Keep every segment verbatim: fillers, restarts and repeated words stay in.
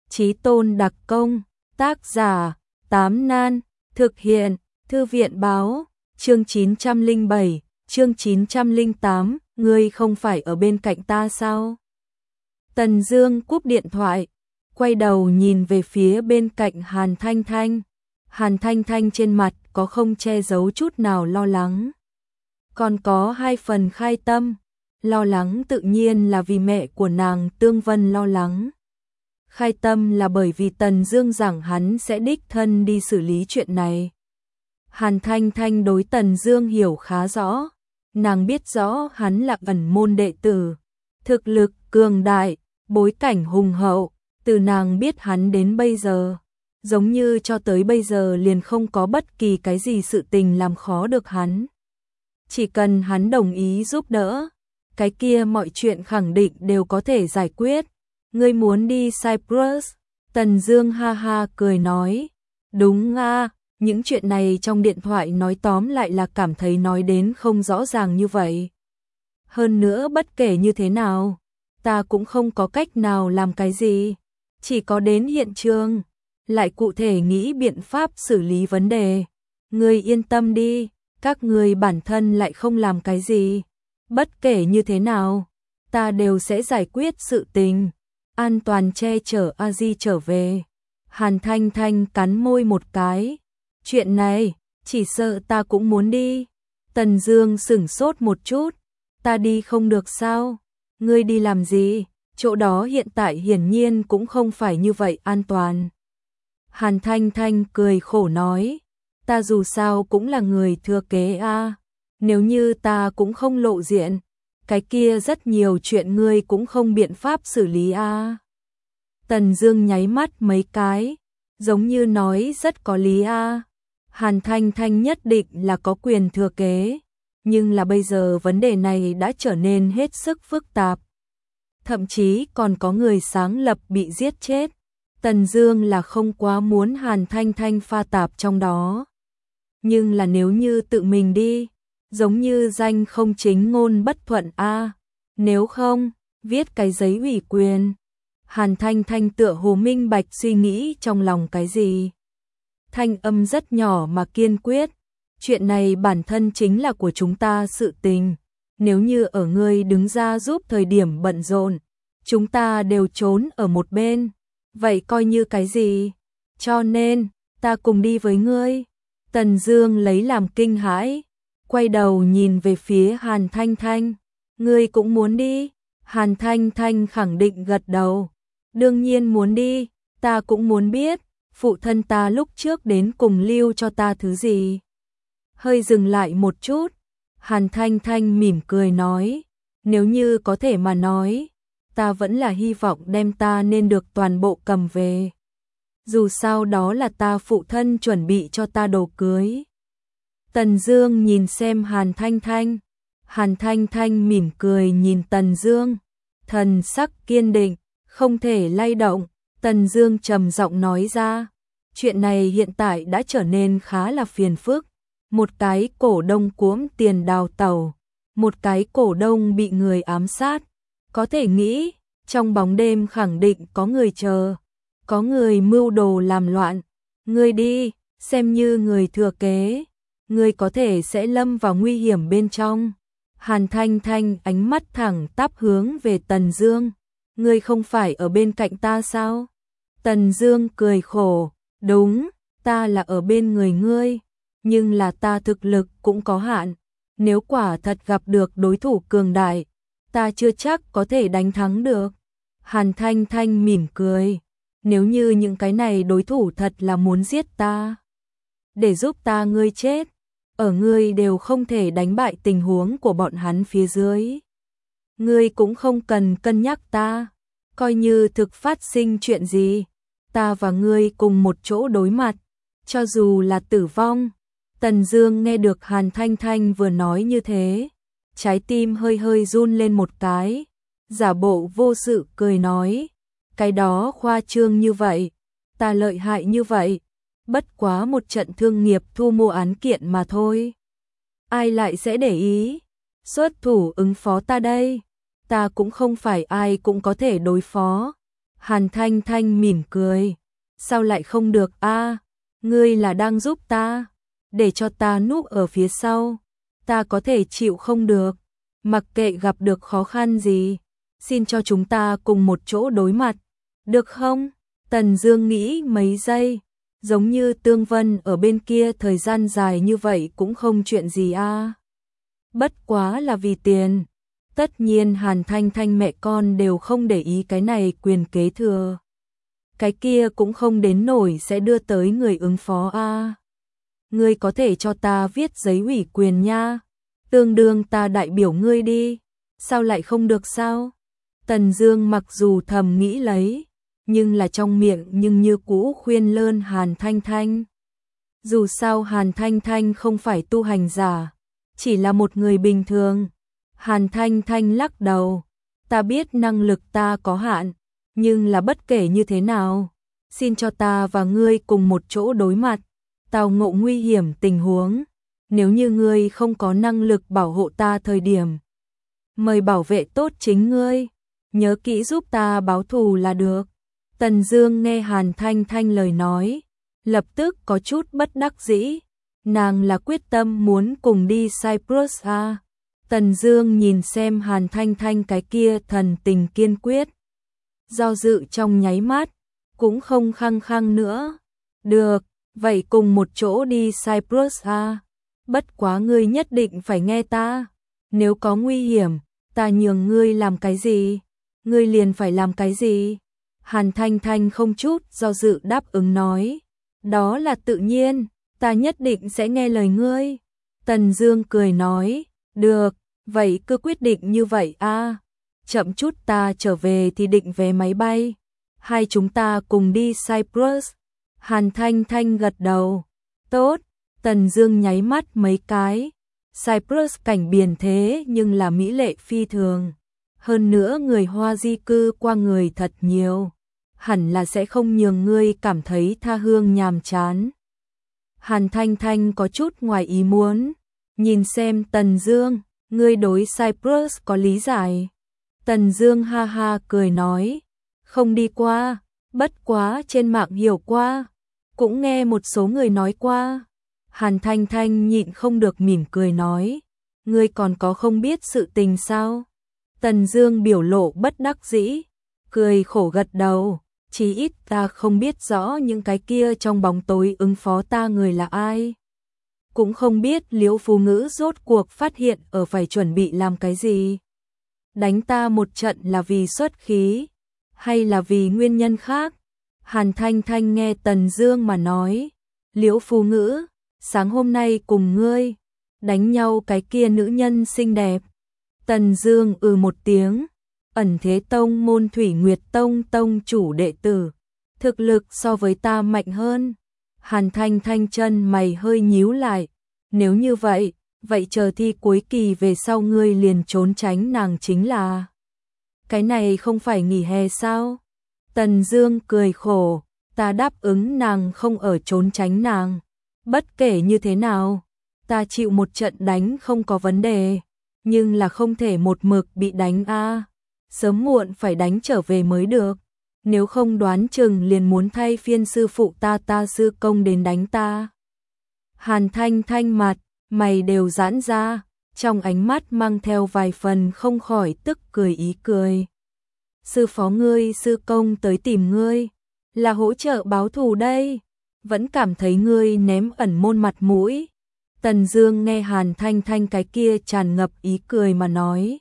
Chí tôn đặc công, tác giả, Tám Nan, thực hiện, Thư viện báo, chương chín trăm lẻ bảy, chương chín trăm lẻ tám, ngươi không phải ở bên cạnh ta sao? Tần Dương cúp điện thoại, quay đầu nhìn về phía bên cạnh Hàn Thanh Thanh. Hàn Thanh Thanh trên mặt có không che giấu chút nào lo lắng. Còn có hai phần khai tâm, lo lắng tự nhiên là vì mẹ của nàng Tương Vân lo lắng. Khai tâm là bởi vì Tần Dương rằng hắn sẽ đích thân đi xử lý chuyện này. Hàn Thanh Thanh đối Tần Dương hiểu khá rõ, nàng biết rõ hắn là ẩn môn đệ tử, thực lực cường đại, bối cảnh hùng hậu, từ nàng biết hắn đến bây giờ, giống như cho tới bây giờ liền không có bất kỳ cái gì sự tình làm khó được hắn. Chỉ cần hắn đồng ý giúp đỡ, cái kia mọi chuyện khẳng định đều có thể giải quyết. Ngươi muốn đi Cyprus? Tần Dương ha ha cười nói, đúng a, những chuyện này trong điện thoại nói tóm lại là cảm thấy nói đến không rõ ràng như vậy. Hơn nữa bất kể như thế nào, ta cũng không có cách nào làm cái gì, chỉ có đến hiện trường, lại cụ thể nghĩ biện pháp xử lý vấn đề. Ngươi yên tâm đi, các ngươi bản thân lại không làm cái gì, bất kể như thế nào, ta đều sẽ giải quyết sự tình, an toàn che chở A Di trở về. Hàn Thanh Thanh cắn môi một cái, chuyện này, chỉ sợ ta cũng muốn đi. Tần Dương sững sốt một chút, ta đi không được sao? Ngươi đi làm gì? Chỗ đó hiện tại hiển nhiên cũng không phải như vậy an toàn. Hàn Thanh Thanh cười khổ nói, ta dù sao cũng là người thừa kế a, nếu như ta cũng không lộ diện, cái kia rất nhiều chuyện ngươi cũng không biện pháp xử lý a. Tần Dương nháy mắt mấy cái, giống như nói rất có lý a. Hàn Thanh Thanh nhất định là có quyền thừa kế, nhưng là bây giờ vấn đề này đã trở nên hết sức phức tạp. Thậm chí còn có người sáng lập bị giết chết. Tần Dương là không quá muốn Hàn Thanh Thanh pha tạp trong đó. Nhưng là nếu như tự mình đi, giống như danh không chính ngôn bất thuận a, nếu không, viết cái giấy ủy quyền. Hàn Thanh Thanh tựa hồ minh bạch suy nghĩ trong lòng cái gì. Thanh âm rất nhỏ mà kiên quyết, chuyện này bản thân chính là của chúng ta sự tình, nếu như ở ngươi đứng ra giúp thời điểm bận rộn, chúng ta đều trốn ở một bên, vậy coi như cái gì? Cho nên, ta cùng đi với ngươi. Tần Dương lấy làm kinh hãi, quay đầu nhìn về phía Hàn Thanh Thanh, ngươi cũng muốn đi? Hàn Thanh Thanh khẳng định gật đầu, đương nhiên muốn đi, ta cũng muốn biết, phụ thân ta lúc trước đến cùng lưu cho ta thứ gì. Hơi dừng lại một chút, Hàn Thanh Thanh mỉm cười nói, nếu như có thể mà nói, ta vẫn là hy vọng đem ta nên được toàn bộ cầm về. Dù sao đó là ta phụ thân chuẩn bị cho ta đồ cưới. Tần Dương nhìn xem Hàn Thanh Thanh, Hàn Thanh Thanh mỉm cười nhìn Tần Dương, thần sắc kiên định, không thể lay động. Tần Dương trầm giọng nói ra, chuyện này hiện tại đã trở nên khá là phiền phức. Một cái cổ đông cuỗm tiền đào tẩu, một cái cổ đông bị người ám sát. Có thể nghĩ, trong bóng đêm khẳng định có người chờ, có người mưu đồ làm loạn. Ngươi đi, xem như người thừa kế, ngươi có thể sẽ lâm vào nguy hiểm bên trong. Hàn Thanh Thanh ánh mắt thẳng tắp hướng về Tần Dương, ngươi không phải ở bên cạnh ta sao? Tần Dương cười khổ, đúng, ta là ở bên người ngươi, nhưng là ta thực lực cũng có hạn, nếu quả thật gặp được đối thủ cường đại, ta chưa chắc có thể đánh thắng được. Hàn Thanh Thanh mỉm cười, nếu như những cái này đối thủ thật là muốn giết ta, để giúp ta ngươi chết, ở ngươi đều không thể đánh bại tình huống của bọn hắn phía dưới. Ngươi cũng không cần cân nhắc ta, coi như thực phát sinh chuyện gì, ta và ngươi cùng một chỗ đối mặt, cho dù là tử vong. Tần Dương nghe được Hàn Thanh Thanh vừa nói như thế, trái tim hơi hơi run lên một cái, giả bộ vô sự cười nói, cái đó khoa trương như vậy, ta lợi hại như vậy, bất quá một trận thương nghiệp thu mua án kiện mà thôi. Ai lại sẽ để ý, xuất thủ ứng phó ta đây, ta cũng không phải ai cũng có thể đối phó. Hàn Thanh Thanh mỉm cười. Sao lại không được a? Ngươi là đang giúp ta, để cho ta núp ở phía sau. Ta có thể chịu không được. Mặc kệ gặp được khó khăn gì, xin cho chúng ta cùng một chỗ đối mặt, được không? Tần Dương nghĩ mấy giây, giống như Tương Vân ở bên kia thời gian dài như vậy cũng không chuyện gì a. Bất quá là vì tiền. Tất nhiên Hàn Thanh Thanh mẹ con đều không để ý cái này quyền kế thừa. Cái kia cũng không đến nổi sẽ đưa tới người ứng phó a. Ngươi có thể cho ta viết giấy ủy quyền nha. Tương đương ta đại biểu ngươi đi. Sao lại không được sao? Tần Dương mặc dù thầm nghĩ lấy, nhưng là trong miệng nhưng như cũ khuyên lơn Hàn Thanh Thanh. Dù sao Hàn Thanh Thanh không phải tu hành giả, chỉ là một người bình thường. Hàn Thanh Thanh lắc đầu. Ta biết năng lực ta có hạn, nhưng là bất kể như thế nào, xin cho ta và ngươi cùng một chỗ đối mặt, tao ngộ nguy hiểm tình huống. Nếu như ngươi không có năng lực bảo hộ ta thời điểm, mời bảo vệ tốt chính ngươi, nhớ kỹ giúp ta báo thù là được. Tần Dương nghe Hàn Thanh Thanh lời nói, lập tức có chút bất đắc dĩ. Nàng là quyết tâm muốn cùng đi Cyprus à? Tần Dương nhìn xem Hàn Thanh Thanh cái kia thần tình kiên quyết, do dự trong nháy mắt, cũng không khăng khăng nữa. Được, vậy cùng một chỗ đi Cyprus à? Bất quá ngươi nhất định phải nghe ta, nếu có nguy hiểm, ta nhường ngươi làm cái gì, ngươi liền phải làm cái gì. Hàn Thanh Thanh không chút do dự đáp ứng nói, đó là tự nhiên, ta nhất định sẽ nghe lời ngươi. Tần Dương cười nói, được, vậy cứ quyết định như vậy a. Chậm chút ta trở về thì định vé máy bay, hai chúng ta cùng đi Cyprus. Hàn Thanh Thanh gật đầu, tốt. Tần Dương nháy mắt mấy cái. Cyprus cảnh biển thế nhưng là mỹ lệ phi thường, hơn nữa người Hoa di cư qua người thật nhiều, hẳn là sẽ không nhường ngươi cảm thấy tha hương nhàm chán. Hàn Thanh Thanh có chút ngoài ý muốn, nhìn xem Tần Dương, ngươi đối Cyprus có lý giải? Tần Dương ha ha cười nói, không đi qua, bất quá trên mạng hiểu qua, cũng nghe một số người nói qua. Hàn Thanh Thanh nhịn không được mỉm cười nói, ngươi còn có không biết sự tình sao? Tần Dương biểu lộ bất đắc dĩ, cười khổ gật đầu, chí ít ta không biết rõ những cái kia trong bóng tối ứng phó ta người là ai. Cũng không biết Liễu Phú Ngữ rốt cuộc phát hiện ở phải chuẩn bị làm cái gì. Đánh ta một trận là vì xuất khí, hay là vì nguyên nhân khác? Hàn Thanh Thanh nghe Tần Dương mà nói, Liễu Phú Ngữ, sáng hôm nay cùng ngươi đánh nhau cái kia nữ nhân xinh đẹp. Tần Dương ừ một tiếng, Ẩn Thế Tông môn Thủy Nguyệt Tông tông chủ đệ tử, thực lực so với ta mạnh hơn. Hàn Thanh Thanh chân mày hơi nhíu lại, nếu như vậy, vậy chờ thi cuối kỳ về sau ngươi liền trốn tránh nàng chính là. Cái này không phải nghỉ hè sao? Tần Dương cười khổ, ta đáp ứng nàng không ở trốn tránh nàng. Bất kể như thế nào, ta chịu một trận đánh không có vấn đề, nhưng là không thể một mực bị đánh a, sớm muộn phải đánh trở về mới được, nếu không đoán chừng liền muốn thay phiên sư phụ ta ta sư công đến đánh ta. Hàn Thanh Thanh mặt, mày đều giãn ra, trong ánh mắt mang theo vài phần không khỏi tức cười ý cười. Sư phó ngươi sư công tới tìm ngươi, là hỗ trợ báo thù đây. Vẫn cảm thấy ngươi ném ẩn môn mặt mũi. Tần Dương nghe Hàn Thanh Thanh cái kia tràn ngập ý cười mà nói,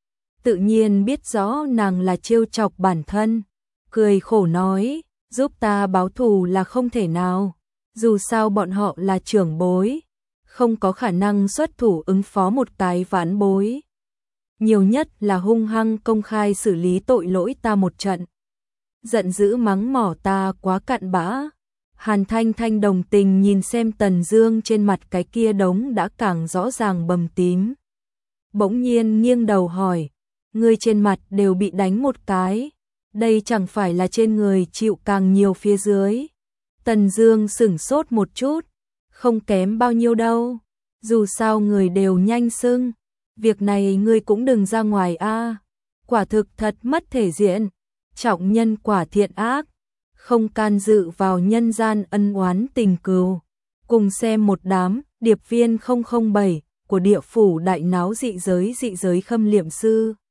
tự nhiên biết rõ nàng là trêu chọc bản thân, cười khổ nói, giúp ta báo thù là không thể nào, dù sao bọn họ là trưởng bối, không có khả năng xuất thủ ứng phó một cái vãn bối. Nhiều nhất là hung hăng công khai xử lý tội lỗi ta một trận, giận dữ mắng mỏ ta quá cặn bã. Hàn Thanh Thanh đồng tình nhìn xem Tần Dương trên mặt cái kia đống đã càng rõ ràng bầm tím. Bỗng nhiên nghiêng đầu hỏi, ngươi trên mặt đều bị đánh một cái, đây chẳng phải là trên người chịu càng nhiều phía dưới. Tần Dương sững sốt một chút, không kém bao nhiêu đâu, dù sao người đều nhanh sưng, việc này ngươi cũng đừng ra ngoài a, quả thực thật mất thể diện. trọng nhân quả thiện ác, không can dự vào nhân gian ân oán tình cừu. Cùng xem một đám điệp viên không không bảy của địa phủ đại náo dị giới dị giới khâm liệm sư.